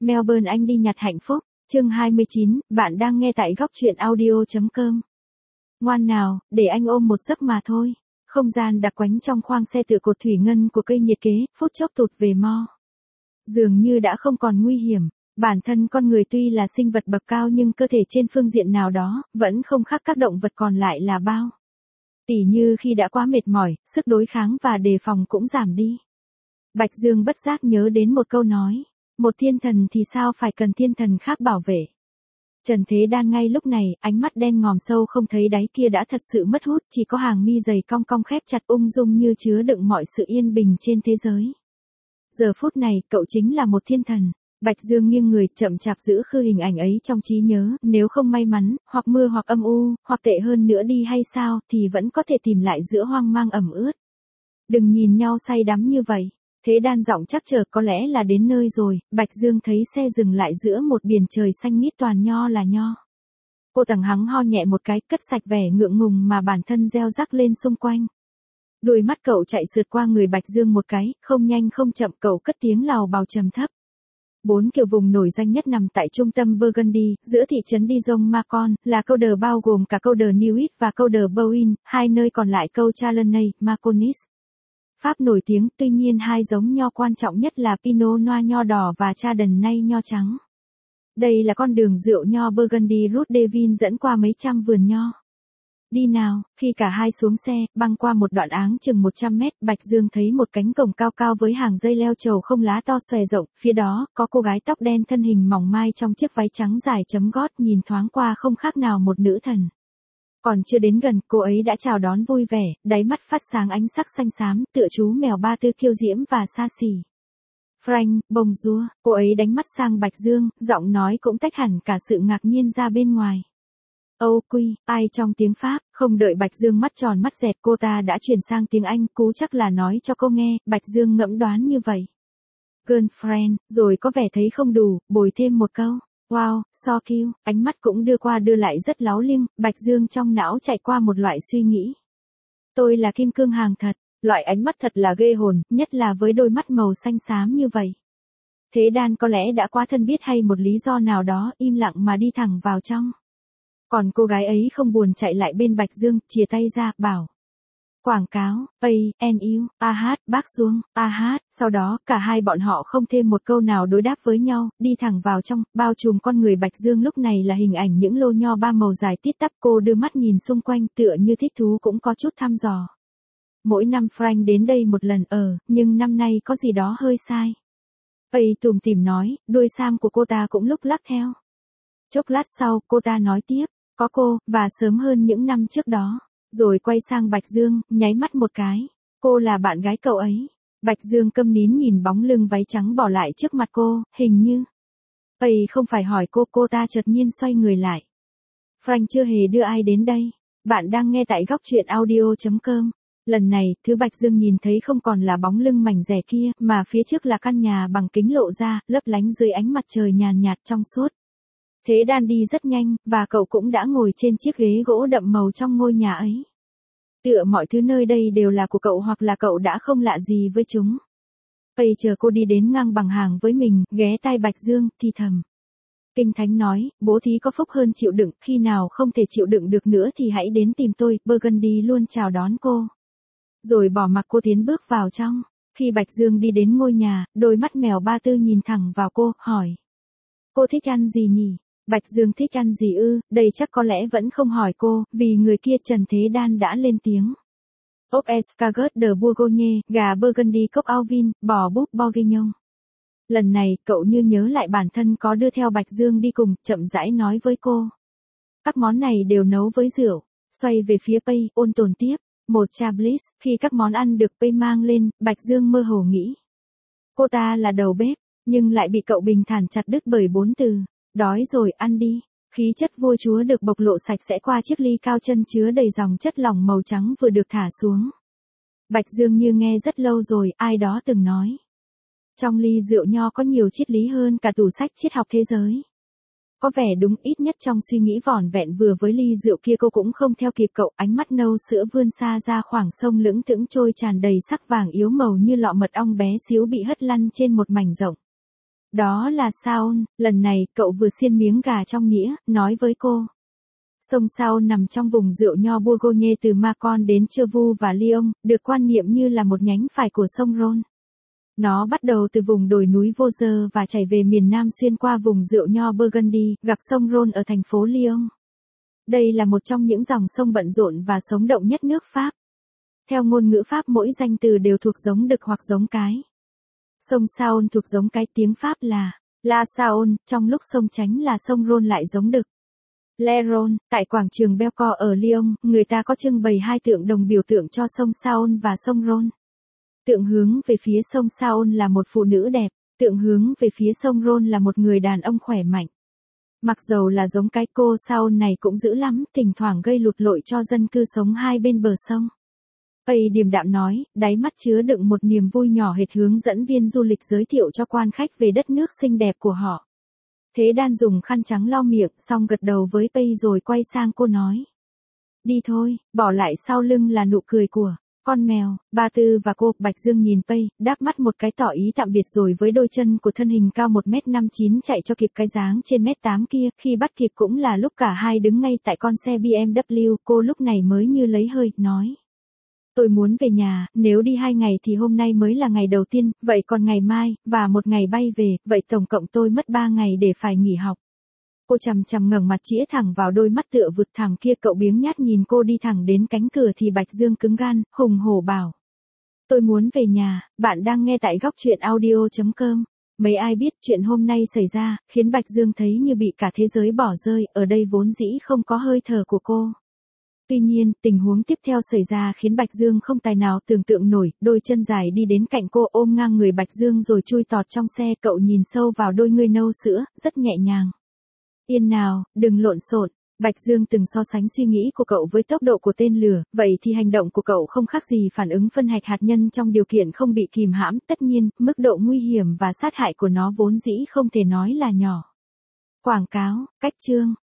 Melbourne Anh đi nhặt hạnh phúc, chương 29, bạn đang nghe tại góc truyện audio.com. Ngoan nào, để anh ôm một giấc mà thôi. Không gian đặc quánh trong khoang xe tựa cột thủy ngân của cây nhiệt kế, phút chốc tụt về mo. Dường như đã không còn nguy hiểm, bản thân con người tuy là sinh vật bậc cao nhưng cơ thể trên phương diện nào đó, vẫn không khác các động vật còn lại là bao. Tỉ như khi đã quá mệt mỏi, sức đối kháng và đề phòng cũng giảm đi. Bạch Dương bất giác nhớ đến một câu nói, một thiên thần thì sao phải cần thiên thần khác bảo vệ. Trần Thế Đan ngay lúc này, ánh mắt đen ngòm sâu không thấy đáy kia đã thật sự mất hút, chỉ có hàng mi dày cong cong khép chặt ung dung như chứa đựng mọi sự yên bình trên thế giới. Giờ phút này, cậu chính là một thiên thần. Bạch Dương nghiêng người, chậm chạp giữ khư hình ảnh ấy trong trí nhớ, nếu không may mắn, hoặc mưa hoặc âm u, hoặc tệ hơn nữa đi hay sao, thì vẫn có thể tìm lại giữa hoang mang ẩm ướt. Đừng nhìn nhau say đắm như vậy. Thế Đan giọng chắc chờ, có lẽ là đến nơi rồi. Bạch Dương thấy xe dừng lại giữa một biển trời xanh mít toàn nho là nho. Cô thẳng hắng ho nhẹ một cái, cất sạch vẻ ngượng ngùng mà bản thân gieo rắc lên xung quanh. Đôi mắt cậu chạy sượt qua người Bạch Dương một cái, không nhanh không chậm, cậu cất tiếng lào bào trầm thấp. 4 kiểu vùng nổi danh nhất nằm tại trung tâm Burgundy, giữa thị trấn Dijon-Macon, là câu đờ bao gồm cả câu đờ Newitt và câu đờ Bowen, hai nơi còn lại câu Chardonnay, Maconis. Pháp nổi tiếng, tuy nhiên hai giống nho quan trọng nhất là Pinot Noir nho đỏ và Chardonnay nho trắng. Đây là con đường rượu nho Burgundy Route de Vin dẫn qua mấy trăm vườn nho. Đi nào, khi cả hai xuống xe, băng qua một đoạn áng chừng 100 mét, Bạch Dương thấy một cánh cổng cao cao với hàng dây leo trầu không lá to xòe rộng, phía đó, có cô gái tóc đen thân hình mỏng mai trong chiếc váy trắng dài chấm gót, nhìn thoáng qua không khác nào một nữ thần. Còn chưa đến gần, cô ấy đã chào đón vui vẻ, đáy mắt phát sáng ánh sắc xanh xám, tựa chú mèo ba tư kiêu diễm và xa xỉ. Frank, bonjour, cô ấy đánh mắt sang Bạch Dương, giọng nói cũng tách hẳn cả sự ngạc nhiên ra bên ngoài. Âu quy, ai trong tiếng Pháp, không đợi Bạch Dương mắt tròn mắt dẹt cô ta đã chuyển sang tiếng Anh, cú chắc là nói cho cô nghe, Bạch Dương ngẫm đoán như vậy. Girlfriend, rồi có vẻ thấy không đủ, bồi thêm một câu. Wow, so cute, ánh mắt cũng đưa qua đưa lại rất láo liêng, Bạch Dương trong não chạy qua một loại suy nghĩ. Tôi là kim cương hàng thật, loại ánh mắt thật là ghê hồn, nhất là với đôi mắt màu xanh xám như vậy. Thế Đan có lẽ đã quá thân biết hay một lý do nào đó, im lặng mà đi thẳng vào trong. Còn cô gái ấy không buồn chạy lại bên Bạch Dương, chìa tay ra, bảo. Quảng cáo, A.N.U, A.H, bác Duông, A.H, sau đó, cả hai bọn họ không thêm một câu nào đối đáp với nhau, đi thẳng vào trong, bao trùm con người Bạch Dương lúc này là hình ảnh những lô nho ba màu dài tít tắp. Cô đưa mắt nhìn xung quanh, tựa như thích thú cũng có chút thăm dò. Mỗi năm Frank đến đây một lần nhưng năm nay có gì đó hơi sai. Tủm tỉm nói, đuôi sam của cô ta cũng lúc lắc theo. Chốc lát sau, cô ta nói tiếp, có cô, và sớm hơn những năm trước đó. Rồi quay sang Bạch Dương, nháy mắt một cái. Cô là bạn gái cậu ấy. Bạch Dương câm nín nhìn bóng lưng váy trắng bỏ lại trước mặt cô, hình như. Không phải hỏi cô ta chợt nhiên xoay người lại. Frank chưa hề đưa ai đến đây. Bạn đang nghe tại góc truyện audio.com. Lần này, thứ Bạch Dương nhìn thấy không còn là bóng lưng mảnh rẻ kia, mà phía trước là căn nhà bằng kính lộ ra, lấp lánh dưới ánh mặt trời nhàn nhạt trong suốt. Thế Đan đi rất nhanh, và cậu cũng đã ngồi trên chiếc ghế gỗ đậm màu trong ngôi nhà ấy. Tựa mọi thứ nơi đây đều là của cậu hoặc là cậu đã không lạ gì với chúng. Chờ cô đi đến ngang bằng hàng với mình, ghé tai Bạch Dương, thì thầm. Kinh Thánh nói, bố thí có phúc hơn chịu đựng, khi nào không thể chịu đựng được nữa thì hãy đến tìm tôi, Burgundy luôn chào đón cô. Rồi bỏ mặc cô tiến bước vào trong. Khi Bạch Dương đi đến ngôi nhà, đôi mắt mèo ba tư nhìn thẳng vào cô, hỏi. Cô thích ăn gì nhỉ? Bạch Dương thích ăn gì ư? Đây chắc có lẽ vẫn không hỏi cô, vì người kia Trần Thế Đan đã lên tiếng. Ốc escargot de Bourgogne, gà Burgundy cốc Alvin, bò búp bourguignon. Lần này, cậu như nhớ lại bản thân có đưa theo Bạch Dương đi cùng, chậm rãi nói với cô. Các món này đều nấu với rượu. Xoay về phía Pei, ôn tồn tiếp. Một chablis, khi các món ăn được Pei mang lên, Bạch Dương mơ hồ nghĩ. Cô ta là đầu bếp, nhưng lại bị cậu bình thản chặt đứt bởi 4 từ. Đói rồi, ăn đi. Khí chất vua chúa được bộc lộ sạch sẽ qua chiếc ly cao chân chứa đầy dòng chất lỏng màu trắng vừa được thả xuống. Bạch Dương như nghe rất lâu rồi, ai đó từng nói. Trong ly rượu nho có nhiều triết lý hơn cả tủ sách triết học thế giới. Có vẻ đúng, ít nhất trong suy nghĩ vỏn vẹn vừa với ly rượu kia cô cũng không theo kịp cậu, ánh mắt nâu sữa vươn xa ra khoảng sông lững thững trôi tràn đầy sắc vàng yếu màu như lọ mật ong bé xíu bị hất lăn trên một mảnh rộng. Đó là Saon, lần này cậu vừa xiên miếng gà trong nĩa, nói với cô. Sông Saon nằm trong vùng rượu nho Bourgogne từ Macon đến Cherbourg và Lyon, được quan niệm như là một nhánh phải của sông Rhône. Nó bắt đầu từ vùng đồi núi Vosges và chảy về miền Nam xuyên qua vùng rượu nho Burgundy, gặp sông Rhône ở thành phố Lyon. Đây là một trong những dòng sông bận rộn và sống động nhất nước Pháp. Theo ngôn ngữ Pháp mỗi danh từ đều thuộc giống đực hoặc giống cái. Sông Saône thuộc giống cái, tiếng Pháp là La Saône, trong lúc sông Chánh là sông Rhône lại giống đực. Le Rhône, tại quảng trường Bellecour ở Lyon, người ta có trưng bày hai tượng đồng biểu tượng cho sông Saône và sông Rhône. Tượng hướng về phía sông Saône là một phụ nữ đẹp, tượng hướng về phía sông Rhône là một người đàn ông khỏe mạnh. Mặc dầu là giống cái, cô Saône này cũng dữ lắm, thỉnh thoảng gây lụt lội cho dân cư sống hai bên bờ sông. Pây điềm đạm nói, đáy mắt chứa đựng một niềm vui nhỏ hệt hướng dẫn viên du lịch giới thiệu cho quan khách về đất nước xinh đẹp của họ. Thế Đan dùng khăn trắng lau miệng, xong gật đầu với Pây rồi quay sang cô nói. Đi thôi, bỏ lại sau lưng là nụ cười của con mèo. Ba Tư và cô, Bạch Dương nhìn Pây, đáp mắt một cái tỏ ý tạm biệt rồi với đôi chân của thân hình cao 1m59 chạy cho kịp cái dáng trên 1m8 kia, khi bắt kịp cũng là lúc cả hai đứng ngay tại con xe BMW, cô lúc này mới như lấy hơi, nói. Tôi muốn về nhà, nếu đi 2 ngày thì hôm nay mới là ngày đầu tiên, vậy còn ngày mai, và một ngày bay về, vậy tổng cộng tôi mất 3 ngày để phải nghỉ học. Cô chằm chằm ngẩng mặt chĩa thẳng vào đôi mắt tựa vực thẳng kia, cậu biếng nhác nhìn cô đi thẳng đến cánh cửa thì Bạch Dương cứng gan, hùng hổ bảo. Tôi muốn về nhà, bạn đang nghe tại góc truyện audio.com. Mấy ai biết chuyện hôm nay xảy ra, khiến Bạch Dương thấy như bị cả thế giới bỏ rơi, ở đây vốn dĩ không có hơi thở của cô. Tuy nhiên, tình huống tiếp theo xảy ra khiến Bạch Dương không tài nào tưởng tượng nổi, đôi chân dài đi đến cạnh cô ôm ngang người Bạch Dương rồi chui tọt trong xe, cậu nhìn sâu vào đôi ngươi nâu sữa, rất nhẹ nhàng. Yên nào, đừng lộn xộn. Bạch Dương từng so sánh suy nghĩ của cậu với tốc độ của tên lửa, vậy thì hành động của cậu không khác gì phản ứng phân hạch hạt nhân trong điều kiện không bị kìm hãm, tất nhiên, mức độ nguy hiểm và sát hại của nó vốn dĩ không thể nói là nhỏ. Quảng cáo, cách chương.